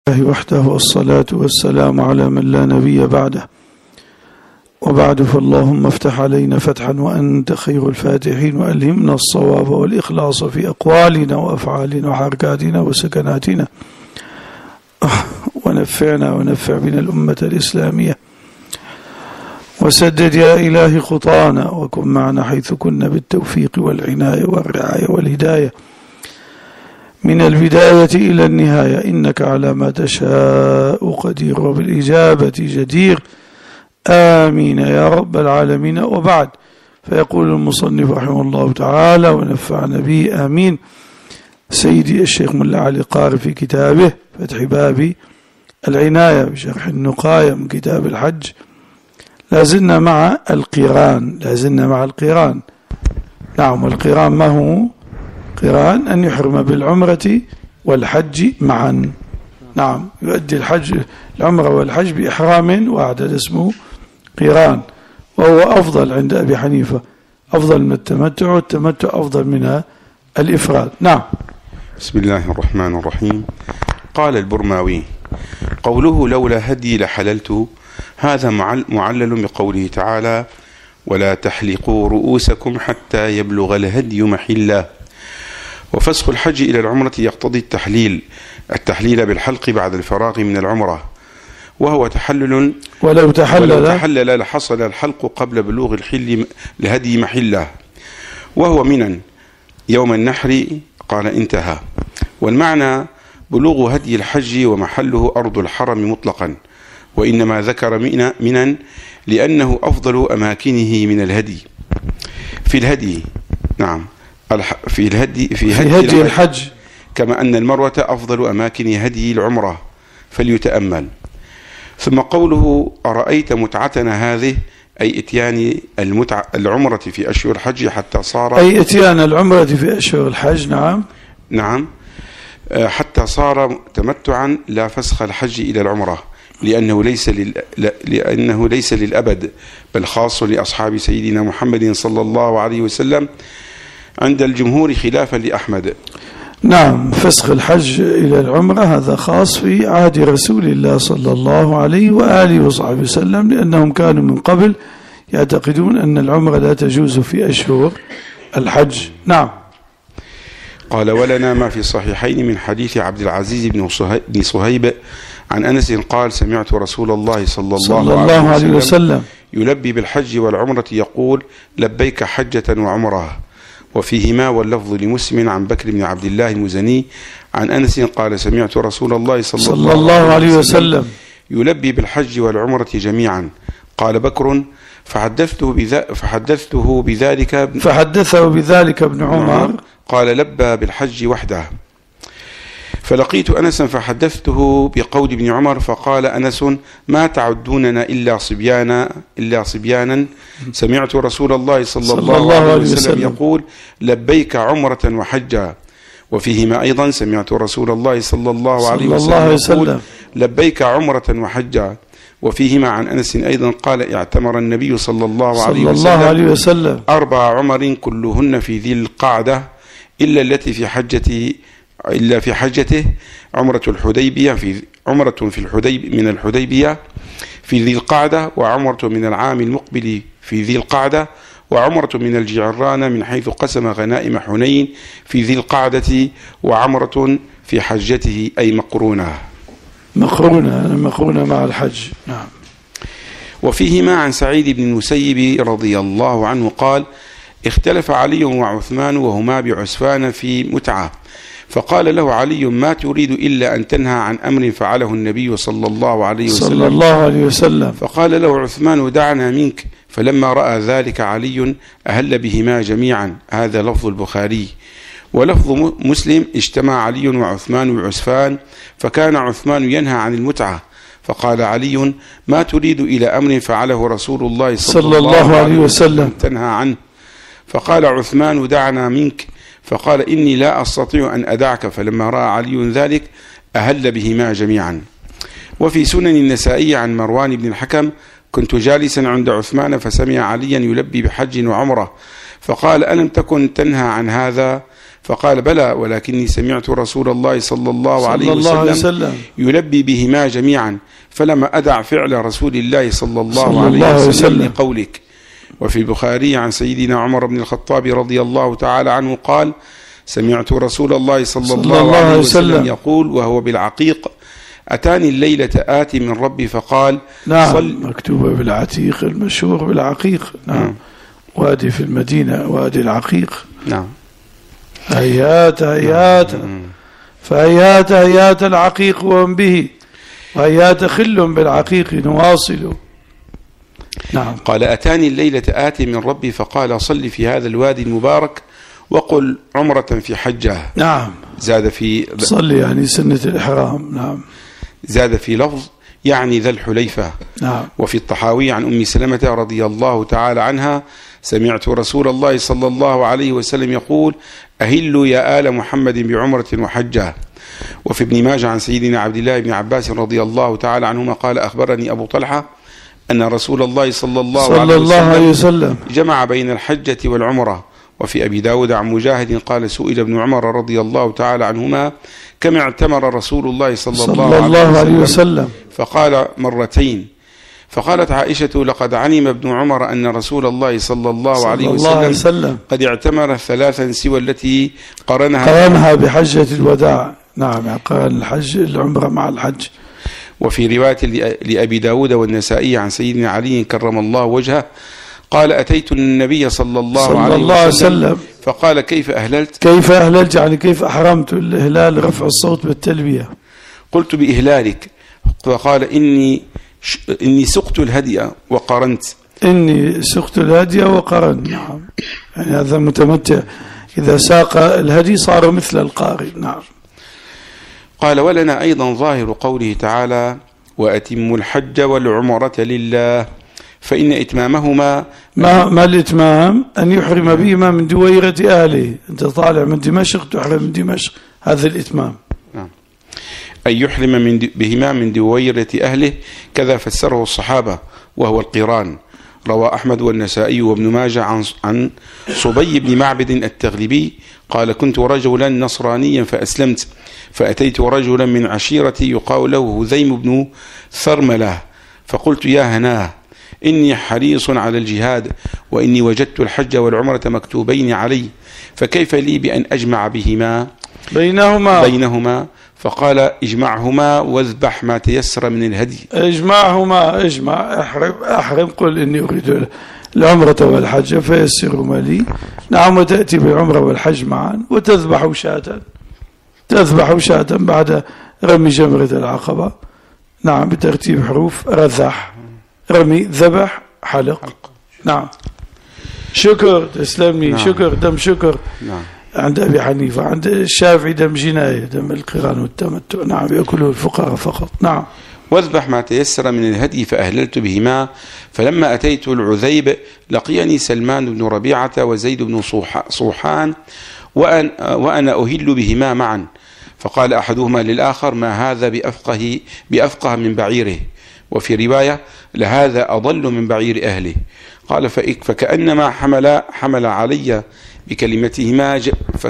الله وحده والصلاة والسلام على من لا نبي بعده، وبعد فاللهم افتح علينا فتحا وأنت خير الفاتحين، وألهمنا الصواب والإخلاص في أقوالنا وأفعالنا وحركاتنا وسكناتنا، ونفعنا ونفع بنا الأمة الإسلامية، وسدد يا إلهي خطانا، وكن معنا حيث كنا بالتوفيق والعناية والرعاية والهداية من البداية إلى النهاية، إنك على ما تشاء قدير وبالإجابة جدير. آمين يا رب العالمين. وبعد، فيقول المصنف رحمه الله تعالى ونفعنا به آمين سيدي الشيخ ملا علي قاري في كتابه فتح باب العناية بشرح النقاية من كتاب الحج. لازلنا مع القيران. نعم، والقيران ما هو؟ قيران أن يحرم بالعمرة والحج معا. نعم، يؤدي العمرة والحج بإحرام واحد، اسمه قيران، وهو أفضل عند أبي حنيفة، أفضل من التمتع، والتمتع أفضل من الإفراد. نعم. بسم الله الرحمن الرحيم. قال البرماوي: قوله لولا هدي لحللت، هذا معلل بقوله تعالى: ولا تحلقوا رؤوسكم حتى يبلغ الهدي محله. وفسخ الحج إلى العمرة يقتضي التحليل بالحلق بعد الفراغ من العمرة، وهو تحلل، ولو تحلل لحصل الحلق قبل بلوغ الهدي محله، وهو منن يوم النحر. قال انتهى. والمعنى بلوغ هدي الحج ومحله أرض الحرم مطلقا، وإنما ذكر منن لأنه أفضل أماكنه من الهدي في الهدي. نعم، في هدي الحج، كما أن المروة أفضل أماكن هدي العمرة، فليتأمل. ثم قوله أرأيت متعتنا هذه، أي إتيان العمرة في أشهر الحج حتى صار، أي إتيان العمرة في أشهر الحج. نعم، حتى صار تمتعا لا فسخ الحج إلى العمرة، لأنه ليس للأبد، بل خاص لأصحاب سيدنا محمد صلى الله عليه وسلم عند الجمهور خلافا لأحمد. نعم، فسخ الحج إلى العمرة هذا خاص في عهد رسول الله صلى الله عليه وآله وصحبه وسلم، لأنهم كانوا من قبل يعتقدون أن العمرة لا تجوز في أشهر الحج. نعم. قال: ولنا ما في الصحيحين من حديث عبد العزيز بن صهيب عن أنس قال: سمعت رسول الله صلى الله عليه وسلم يلبي بالحج والعمرة يقول: لبيك حجة وعمرة. وفيهما واللفظ لمسلم عن بكر بن عبد الله المزني عن أنس قال: سمعت رسول الله صلى الله عليه وسلم يلبي بالحج والعمرة جميعا. قال بكر: فحدثته بذلك ابن عمر، قال: لبى بالحج وحده. فلقيت أنسا فحدثته بقول ابن عمر، فقال أنس: ما تعدوننا إلا صبيانا سمعت رسول الله صلى الله عليه وسلم يقول: لبيك عمرة وحجا. وفيهما أيضا: سمعت رسول الله صلى الله عليه وسلم يقول: لبيك عمرة وحجا. وفيهما عن أنس أيضا قال: اعتمر النبي صلى الله عليه وسلم 4 عمر كلهن في ذي القعدة، إلا في حجته عمرة الحديبية من الحديبية في ذي القعدة، وعمرة من العام المقبل في ذي القعدة، وعمرة من الجعران من حيث قسم غنائم حنين في ذي القعدة، وعمرة في حجته، أي مقرونة مع الحج. نعم. وفيهما عن سعيد بن المسيب رضي الله عنه قال: اختلف علي وعثمان وهما بعسفان في متعة، فقال له علي: ما تريد إلا أن تنهى عن أمر فعله النبي صلى الله عليه وسلم. فقال له عثمان: دعنا منك. فلما رأى ذلك علي أهل بهما جميعا. هذا لفظ البخاري. ولفظ مسلم: اجتمع علي وعثمان بعسفان، فكان عثمان ينهى عن المتعة، فقال علي: ما تريد إلى أمر فعله رسول الله صلى الله عليه وسلم تنهى عنه. فقال عثمان: دعنا منك. فقال: إني لا أستطيع أن أدعك. فلما رأى علي ذلك أهل بهما جميعا. وفي سنن النسائي عن مروان بن الحكم: كنت جالسا عند عثمان فسمع عليا يلبي بحج وعمرة، فقال: ألم تكن تنهى عن هذا؟ فقال بلى ولكني سمعت رسول الله صلى الله عليه وسلم يلبي بهما جميعا فلما أدع فعل رسول الله صلى الله عليه وسلم لقولك. وفي البخاري عن سيدنا عمر بن الخطاب رضي الله تعالى عنه قال سمعت رسول الله صلى الله عليه وسلم يقول وهو بالعقيق أتاني الليلة آتي من ربي فقال نعم مكتوبة بالعتيق المشهور بالعقيق. نعم وادي في المدينة وادي العقيق. نعم هيات هيات فهيات هيات العقيق وهم به وهيات خل بالعقيق نواصل. نعم قال أتاني الليلة آتي من ربي فقال صل في هذا الوادي المبارك وقل عمرة في حجة. نعم زاد في صل يعني سنة الإحرام. نعم زاد في لفظ يعني ذا الحليفة. نعم وفي الطحاوي عن أم سلمة رضي الله تعالى عنها سمعت رسول الله صلى الله عليه وسلم يقول أهلوا يا آل محمد بعمرة وحجة. وفي ابن ماجه عن سيدنا عبد الله بن عباس رضي الله تعالى عنهما قال أخبرني أبو طلحة أن رسول الله صلى الله عليه وسلم جمع بين الحجة والعمرة. وفي أبي داود عن مجاهد قال سئل ابن عمر رضي الله تعالى عنهما كم اعتمر رسول الله صلى الله عليه وسلم فقال مرتين. فقالت عائشة لقد علم ابن عمر أن رسول الله صلى الله عليه وسلم قد اعتمر 3 سوى التي قرنها بحجة الوداع. نعم قال الحج العمرة مع الحج. وفي رواية لأبي داود والنسائي عن سيدنا علي كرم الله وجهه قال أتيت النبي صلى الله عليه وسلم فقال كيف أهللت يعني كيف أحرمت. الإهلال رفع الصوت بالتلبية. قلت بإهلالك فقال إني سقت الهدي وقرنت. نعم يعني هذا متمتع إذا ساق الهدي صار مثل القارئ. نعم قال ولنا أيضا ظاهر قوله تعالى وأتموا الحج والعمرة لله فإن إتمامهما ما الإتمام أن يحرم بهما من دويرة أهله. أنت طالع من دمشق تحرم من دمشق هذا الإتمام. أن يحرم بهما من دويرة أهله كذا فسره الصحابة وهو القران. روى أحمد والنسائي وابن ماجه عن صبي بن معبد التغلبي قال كنت رجلا نصرانيا فأسلمت فأتيت رجلا من عشيرتي يقال له هذيم بن ثرملة فقلت يا هناه إني حريص على الجهاد وإني وجدت الحج والعمرة مكتوبين علي فكيف لي بأن أجمع بهما بينهما فقال اجمعهما واذبح ما تيسر من الهدي. احرم قل إني أريد العمرة والحج فيسرهما لي. نعم وتأتي بالعمرة والحج معا وتذبح شاة بعد رمي جمرة العقبة. نعم بترتيب حروف رذح رمي ذبح حلق. نعم شكر تسلمني. نعم. شكر دم شكر. نعم عند أبي حنيفة. عند الشافعي دم جناية دم القران والتمتع. نعم يأكله الفقراء فقط. نعم واذبح ما تيسر من الهدي فأهللت بهما. فلما أتيت العذيب لقيني سلمان بن ربيعة وزيد بن صوحان وأنا أهل بهما معا. فقال أحدهما للآخر ما هذا بأفقه من بعيره. وفي رواية لهذا أضل من بعير أهله. قال فكأنما حمل علي بكلمتهما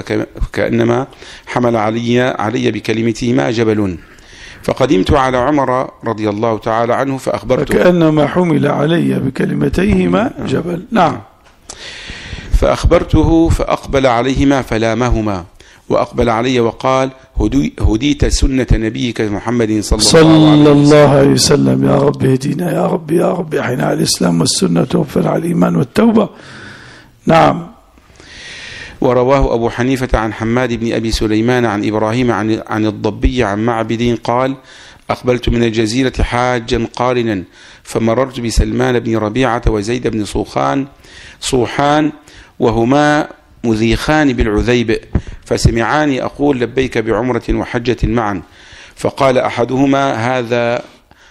علي بكلمتهما جبل. فقدمت على عمر رضي الله تعالى عنه فكأنما حمل علي بكلمتيهما جبل. نعم فأخبرته فأقبل عليهما فلامهما وأقبل علي وقال هديت سنة نبيك محمد صلى الله عليه وسلم. يا رب اهدينا يا رب احينا على الإسلام والسنة توفنا على الإيمان والتوبة. نعم. ورواه أبو حنيفة عن حماد بن أبي سليمان عن إبراهيم عن الضبي عن معبد قال أقبلت من الجزيرة حاجا قارنا فمررت بسلمان بن ربيعة وزيد بن صوحان وهما مذيخان بالعذيب فسمعاني أقول لبيك بعمرة وحجة معا. فقال أحدهما هذا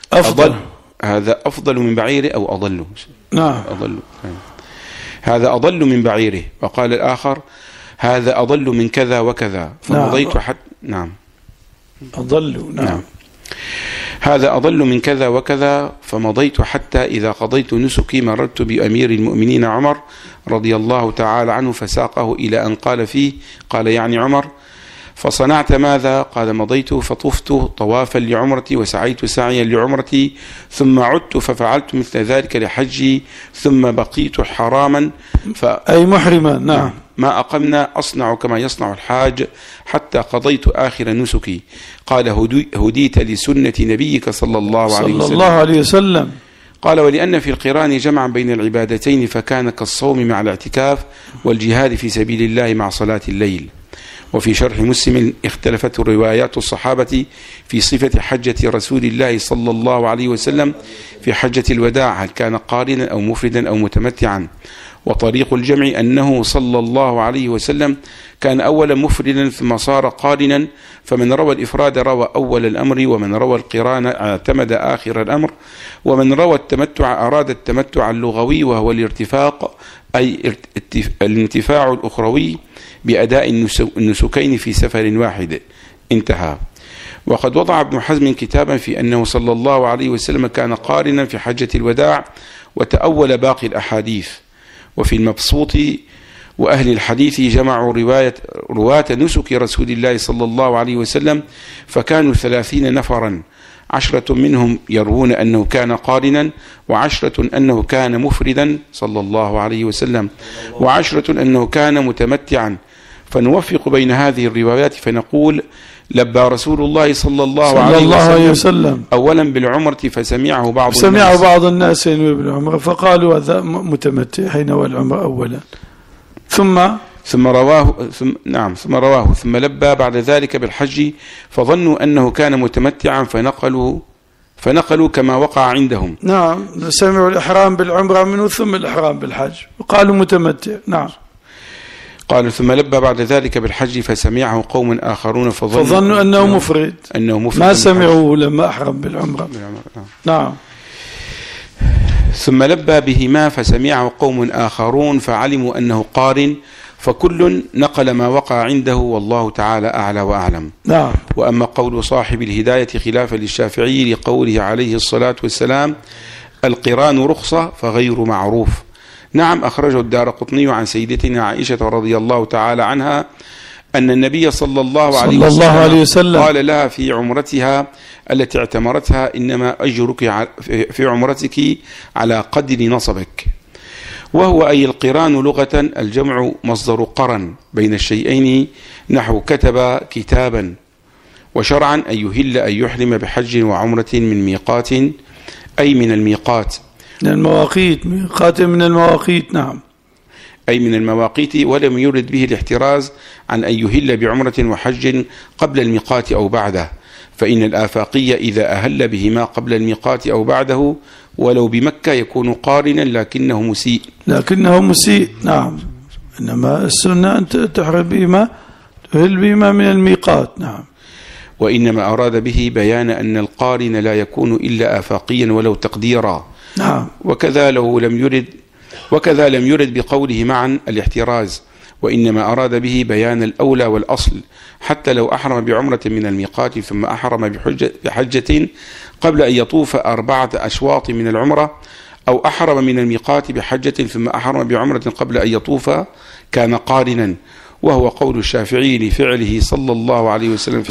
أفضل من بعيره أو أضل. نعم هذا أضل من بعيره. وقال الآخر هذا أضل من كذا وكذا. فمضيت نعم أضل. نعم هذا أضل من كذا وكذا، فمضيت حتى إذا قضيت نسكي مررت بأمير المؤمنين عمر رضي الله تعالى عنه فساقه إلى أن قال فيه، قال يعني عمر: فصنعت ماذا؟ قال: مضيت فطفت طوافا لعمرتي وسعيت سعيا لعمرتي، ثم عدت ففعلت مثل ذلك لحجي، ثم بقيت حراما أي محرما. نعم. ما أقمنا أصنع كما يصنع الحاج حتى قضيت آخر نسكي. قال: هديت لسنة نبيك صلى الله عليه وسلم. قال: ولأن في القران جمعا بين العبادتين فكان كالصوم مع الاعتكاف والجهاد في سبيل الله مع صلاة الليل. وفي شرح مسلم اختلفت روايات الصحابة في صفة حجة رسول الله صلى الله عليه وسلم في حجة الوداع، هل كان قارنا أو مفردا أو متمتعا. وطريق الجمع أنه صلى الله عليه وسلم كان أولا مفردا ثم صار قارنا، فمن روى الإفراد روى أول الأمر، ومن روى القران اعتمد آخر الأمر، ومن روى التمتع أراد التمتع اللغوي وهو الارتفاق أي الانتفاع الأخروي بأداء النسكين في سفر واحد. انتهى. وقد وضع ابن حزم كتابا في أنه صلى الله عليه وسلم كان قارنا في حجة الوداع، وتأول باقي الأحاديث. وفي المبسوط وأهل الحديث جمعوا رواة نسك رسول الله صلى الله عليه وسلم، فكانوا 30 نفرا، 10 منهم يروون أنه كان قارنا، و10 أنه كان مفردا صلى الله عليه وسلم، و10 أنه كان متمتعا. فنوفق بين هذه الروايات فنقول: لبى رسول الله صلى الله عليه وسلم أولا بالعمرة فسمعه بعض الناس بالعمرة فقالوا هذا متمتع حين والعمرة أولا، ثم رواه ثم لبى بعد ذلك بالحج، فظنوا أنه كان متمتعا فنقلوا كما وقع عندهم. نعم، سمعوا الإحرام بالعمرة منه ثم الإحرام بالحج وقالوا متمتع. نعم. قالوا: ثم لبى بعد ذلك بالحج فسمعه قوم آخرون فظنوا أنه مفرد ما سمعوه لما أحرم بالعمرة. نعم. ثم لبى بهما فسمعه قوم آخرون فعلموا أنه قارن، فكل نقل ما وقع عنده والله تعالى أعلى وأعلم. نعم. وأما قول صاحب الهداية خلافا للشافعي لقوله عليه الصلاة والسلام: القران رخصة فغير معروف. نعم، أخرجه الدارقطني عن سيدتنا عائشة رضي الله تعالى عنها أن النبي صلى الله عليه وسلم قال لها في عمرتها التي اعتمرتها: إنما أجرك في عمرتك على قدر نصبك. وهو أي القران لغة الجمع مصدر قرن بين الشيئين، نحو كتب كتابا. وشرعا أن يهل أن يحرم بحج وعمرة من ميقات أي من الميقات، من المواقيت، ميقات من المواقيت. نعم، أي من المواقيت، ولم يرد به الاحتراز عن أن يهل بعمرة وحج قبل الميقات أو بعده، فإن الآفاقي إذا أهل بهما قبل الميقات أو بعده ولو بمكة يكون قارنا لكنه مسيء. نعم، إنما السنة أن تحرم بهما، تهل بهما من الميقات. نعم. وإنما أراد به بيان أن القارن لا يكون إلا آفاقيا ولو تقديرا. نعم. وكذا لم يرد بقوله معا الاحتراز، وإنما أراد به بيان الأولى والأصل، حتى لو أحرم بعمرة من الميقات ثم أحرم بحجة قبل أن يطوف 4 أشواط من العمرة، أو أحرم من الميقات بحجة ثم أحرم بعمرة قبل أن يطوف، كان قارنا. وهو قول الشافعي لفعله صلى الله عليه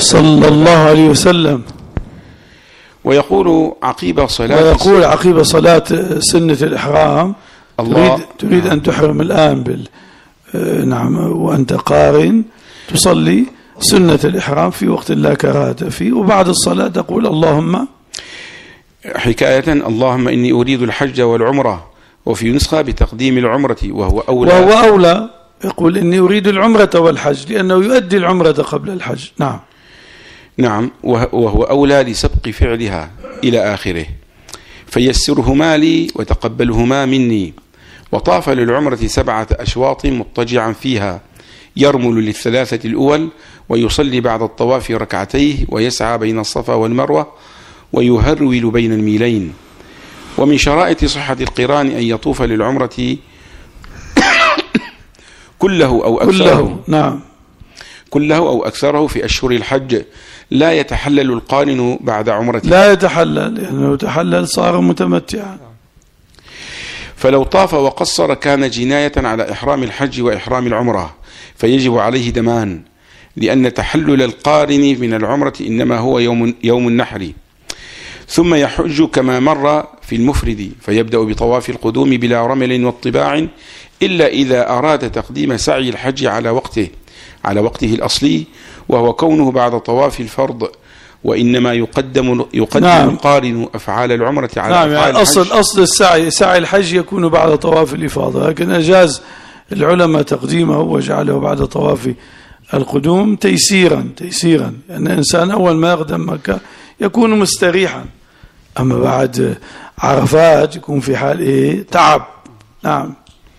وسلم ويقول عقيب صلاة سنة الإحرام: تريد أن تحرم الآن نعم وأنت قارن، تصلي سنة الإحرام في وقت لا كراهة فيه، وبعد الصلاة تقول اللهم اللهم إني أريد الحج والعمرة. وفي نسخة بتقديم العمرة وهو أولى يقول إني أريد العمرة والحج، لأنه يؤدي العمرة قبل الحج. نعم، وهو أولى لسبق فعلها إلى آخره. فيسرهما لي وتقبلهما مني. وطاف للعمرة 7 أشواط مضطجعا فيها، يرمل لل3 الأول، ويصلي بعد الطواف ركعتيه، ويسعى بين الصفا والمروة، ويهرول بين الميلين. ومن شرائط صحة القران أن يطوف للعمرة كله أو أكثره في أشهر الحج، لا يتحلل القارن بعد عمرته. لا يتحلل، لأنه تحلل صار متمتعا. فلو طاف وقصر كان جناية على إحرام الحج وإحرام العمرة، فيجب عليه دمان، لأن تحلل القارن من العمرة إنما هو يوم النحر، ثم يحج كما مر في المفرد، فيبدأ بطواف القدوم بلا رمل واطباع، إلا إذا أراد تقديم سعي الحج على وقته الأصلي، وهو كونه بعد طواف الفرض، وإنما يقدم القارن أفعال العمرة على أفعال يعني الحج. أصل سعي الحج يكون بعد طواف الإفاضة، لكن أجاز العلماء تقديمه وجعله بعد طواف القدوم تيسيرا، لأن الإنسان أول ما يقدم مكة يكون مستريحا، أما بعد عرفات يكون في حال تعب. نعم.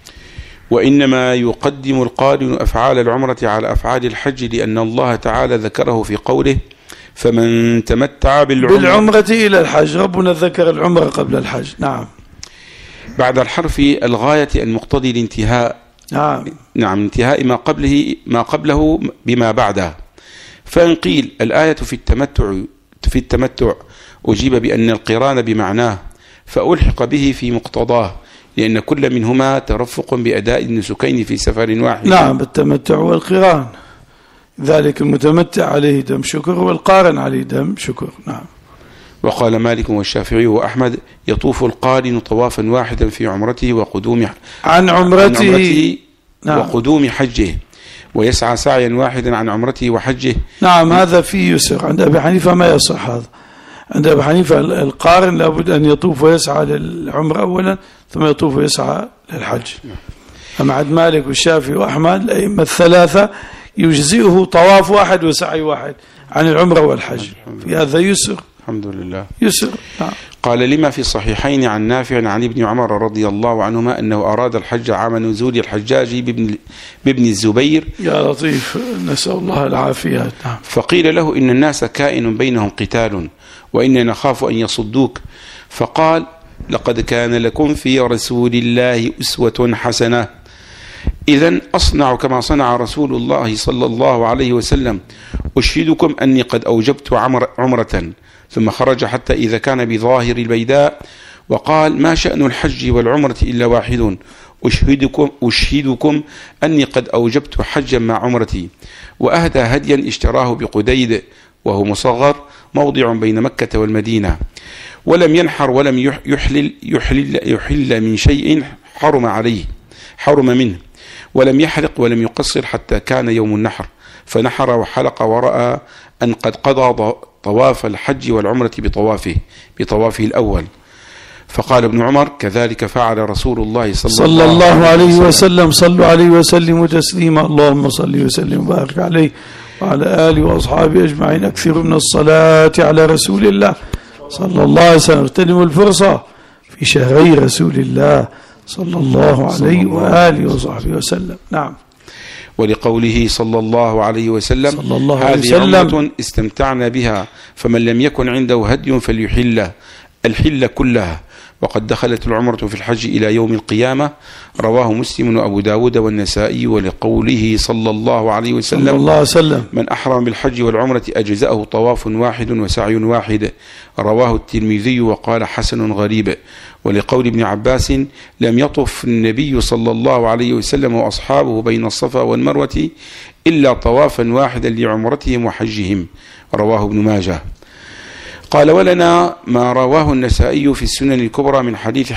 وإنما يقدم القارن أفعال العمرة على أفعال الحج، لأن الله تعالى ذكره في قوله: فمن تمتع بالعمرة إلى الحج. ربنا ذكر العمرة قبل الحج. نعم. بعد الحرف الغاية المقتضي الانتهاء. نعم، انتهاء ما قبله بما بعده. فإن قيل الآية في التمتع أجيب بأن القران بمعناه، فألحق به في مقتضاه، لأن كل منهما ترفق بأداء النسكين في سفر واحد. نعم، بالتمتع والقران، ذلك المتمتع عليه دم شكر والقارن عليه دم شكر. نعم. وقال مالك والشافعي وأحمد: يطوف القارن طوافا واحدا في عمرته وقدوم عن عمرته نعم. وقدوم حجه، ويسعى سعيا واحدا عن عمرته وحجه. نعم، هذا فيه يسر. عند أبي حنيفة ما يصح هذا. عند أبي حنيفة القارن لابد أن يطوف ويسعى للعمرة أولا، ثم يطوف ويسعى للحج. أما عند مالك والشافعي وأحمد الأئمة الثلاثة يجزئه طواف واحد وسعي واحد عن العمرة والحج، في هذا يسر. الحمد لله، يسر. قال: لما في الصحيحين عن نافع عن ابن عمر رضي الله عنهما أنه أراد الحج عام نزول الحجاج بابن الزبير. يا لطيف، نسأل الله العافية. فقيل له: إن الناس كائن بينهم قتال، وإن نخاف أن يصدوك. فقال: لقد كان لكم في رسول الله أسوة حسنة، إذن أصنع كما صنع رسول الله صلى الله عليه وسلم، أشهدكم أني قد أوجبت عمرة. ثم خرج حتى إذا كان بظاهر البيداء وقال: ما شأن الحج والعمرة إلا واحد، أشهدكم أني قد أوجبت حجا مع عمرتي. وأهدى هديا اشتراه بقديد، وهو مصغر موضع بين مكة والمدينة، ولم ينحر ولم يحل من شيء حرم منه، ولم يحلق ولم يقصر حتى كان يوم النحر، فنحر وحلق، ورأى أن قد قضى طواف الحج والعمرة بطوافه الأول. فقال ابن عمر: كذلك فعل رسول الله صلى الله عليه وسلم. صلوا عليه وسلموا تسليما. اللهم صل وسلم وبارك عليه وعلى آله وأصحابه أجمعين. أكثر من الصلاة على رسول الله صلى الله عليه وسلم. اغتنموا الفرصة في شهري رسول الله صلى الله عليه وآله وصحبه وسلم. نعم. ولقوله صلى الله عليه وسلم: هذه عمرة استمتعنا بها، فمن لم يكن عنده هدي فليحل الحل كلها، وقد دخلت العمرة في الحج إلى يوم القيامة. رواه مسلم وأبو داود والنسائي. ولقوله صلى الله عليه وسلم: من أحرم بالحج والعمرة أجزأه طواف واحد وسعي واحد. رواه الترمذي وقال: حسن غريب. ولقول ابن عباس: لم يطف النبي صلى الله عليه وسلم وأصحابه بين الصفا والمروة إلا طوافا واحدا لعمرتهم وحجهم. رواه ابن ماجه. قال: ولنا ما رواه النسائي في السنن الكبرى من حديث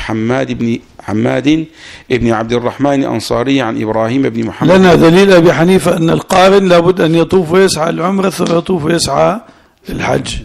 حماد بن عبد الرحمن الأنصاري عن إبراهيم بن محمد. لنا دليل أبي حنيفة أن القارن لابد أن يطوف ويسعى العمرة ثم يطوف ويسعى للحج.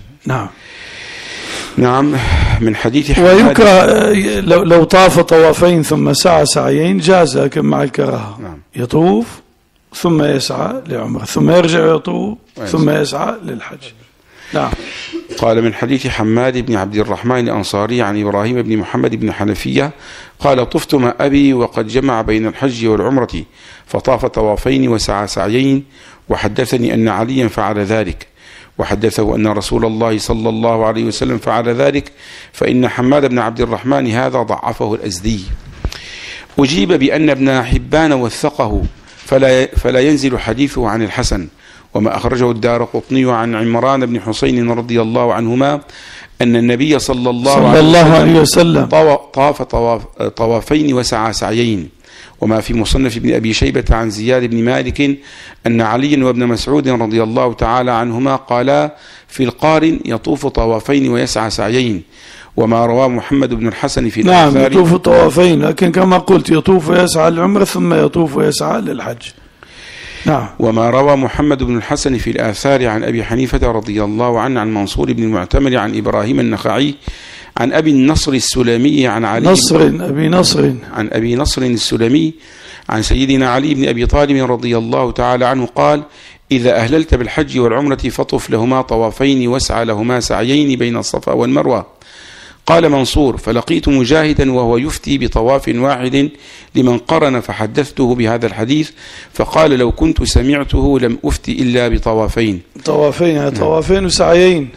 نعم. من حديث حماد. ويكره لو طاف طوافين ثم سعى سعيين جاز، لكن مع الكراهة. يطوف ثم يسعى لعمرة، ثم يرجع يطوف ثم يسعى للحج. نعم. قال: من حديث حماد بن عبد الرحمن الأنصاري عن إبراهيم بن محمد بن حنفية قال: طفت مع أبي وقد جمع بين الحج والعمرة، فطاف طوافين وسعى سعيين، وحدثني أن عليا فعل ذلك، وحدثه أن رسول الله صلى الله عليه وسلم فعل ذلك، فإن حماد بن عبد الرحمن هذا ضعفه الأزدي. أجيب بأن ابن حبان وثقه، فلا ينزل حديثه عن الحسن، وما أخرجه الدارقطني عن عمران بن حسين رضي الله عنهما أن النبي صلى الله عليه وسلم طاف طوافين وسعى سعيين. وما في مصنف ابن أبي شيبة عن زياد بن مالك أن علي وابن مسعود رضي الله تعالى عنهما قالا في القارن يطوف طوافين ويسعى سعيين. وما رواه محمد بن الحسن في الآثار نعم يطوف طوافين، لكن كما قلت يطوف ويسعى للعمرة ثم يطوف ويسعى للحج. نعم. وما روى محمد بن الحسن في الآثار عن أبي حنيفة رضي الله عنه عن منصور بن المعتمر عن إبراهيم النخعي عن أبي النصر السلمي عن علي عن أبي نصر السلمي عن سيدنا علي بن أبي طالب رضي الله تعالى عنه قال إذا أهللت بالحج والعمرة فطف لهما طوافين واسعى لهما سعيين بين الصفا والمروة. قال منصور فلقيت مجاهدا وهو يفتي بطواف واحد لمن قرن فحدثته بهذا الحديث فقال لو كنت سمعته لم أفتي إلا بطوافين. طوافين وسعيين.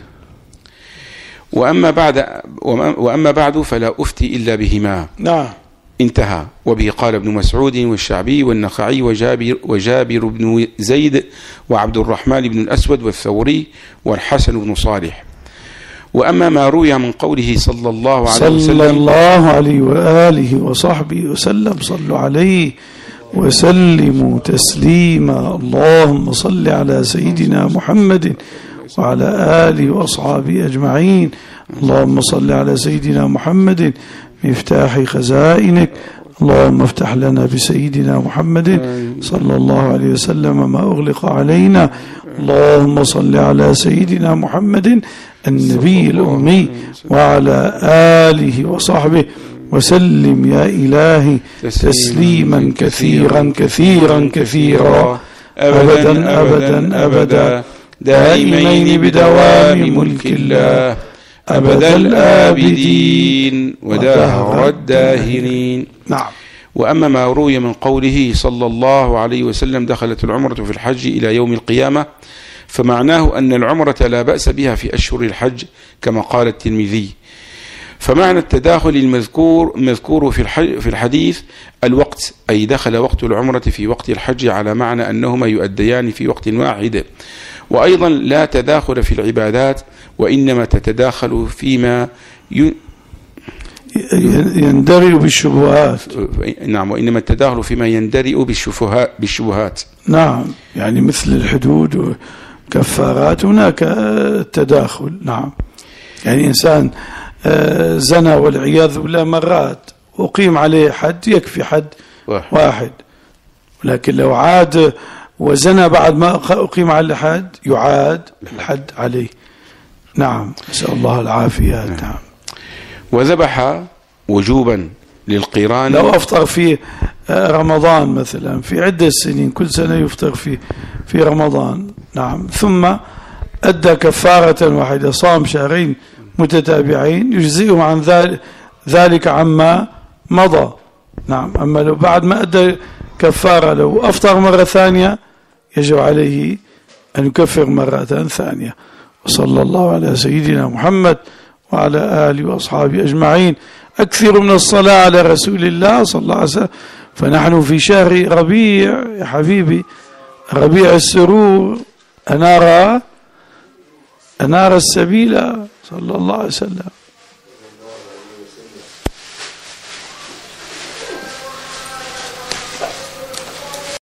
وأما بعد فلا أفتي إلا بهما. نعم. انتهى. وبه قال ابن مسعود والشعبي والنخعي وجابر بن زيد وعبد الرحمن بن الأسود والثوري والحسن بن صالح. وأما ما روي من قوله صلى الله عليه وآله وصحبه وسلم صلوا عليه وسلموا تسليما اللهم صل على سيدنا محمد وعلى آله وأصحابه أجمعين. اللهم صل على سيدنا محمد مفتاح خزائنك. اللهم افتح لنا بسيدنا محمد صلى الله عليه وسلم ما أغلق علينا. اللهم صل على سيدنا محمد النبي الأمي وعلى آله وصحبه وسلم يا إلهي تسليما كثيرا كثيرا كثيرا أبدا أبدا أبدا دائمين بدوام ملك الله أبد الآبدين ودهر الداهرين. نعم. وأما ما روي من قوله صلى الله عليه وسلم دخلت العمرة في الحج إلى يوم القيامة فمعناه أن العمرة لا بأس بها في أشهر الحج كما قال الترمذي. فمعنى التداخل المذكور في الحديث الوقت، أي دخل وقت العمرة في وقت الحج على معنى أنهما يؤديان في وقت واحد. وأيضا لا تداخل في العبادات وإنما تتداخل فيما يندرئ بالشبهات. نعم. وإنما التداخل فيما يندرئ بالشبهات. نعم. يعني مثل الحدود وكفارات هناك التداخل. نعم. يعني إنسان زنى والعياذ بالله مرات أقيم عليه حد يكفي حد واحد، ولكن لو عاد وزنى بعد ما أقيم عليه حد يعاد الحد عليه. نعم. نسأل الله العافية. نعم. وذبح وجوبا للقيران لو أفطر في رمضان مثلا في عدة سنين كل سنة يفطر في رمضان. نعم. ثم أدى كفارة واحدة صام شهرين متتابعين يجزئه عن ذلك عما مضى. نعم. أما لو بعد ما أدى كفارة لو أفطر مرة ثانية يجب عليه أن يكفر مرة ثانية. وصلى الله على سيدنا محمد وعلى آله وأصحابه أجمعين. أكثر من الصلاة على رسول الله صلى الله عليه وسلم، فنحن في شهر ربيع يا حبيبي، ربيع السرور، أنار السبيل صلى الله عليه وسلم.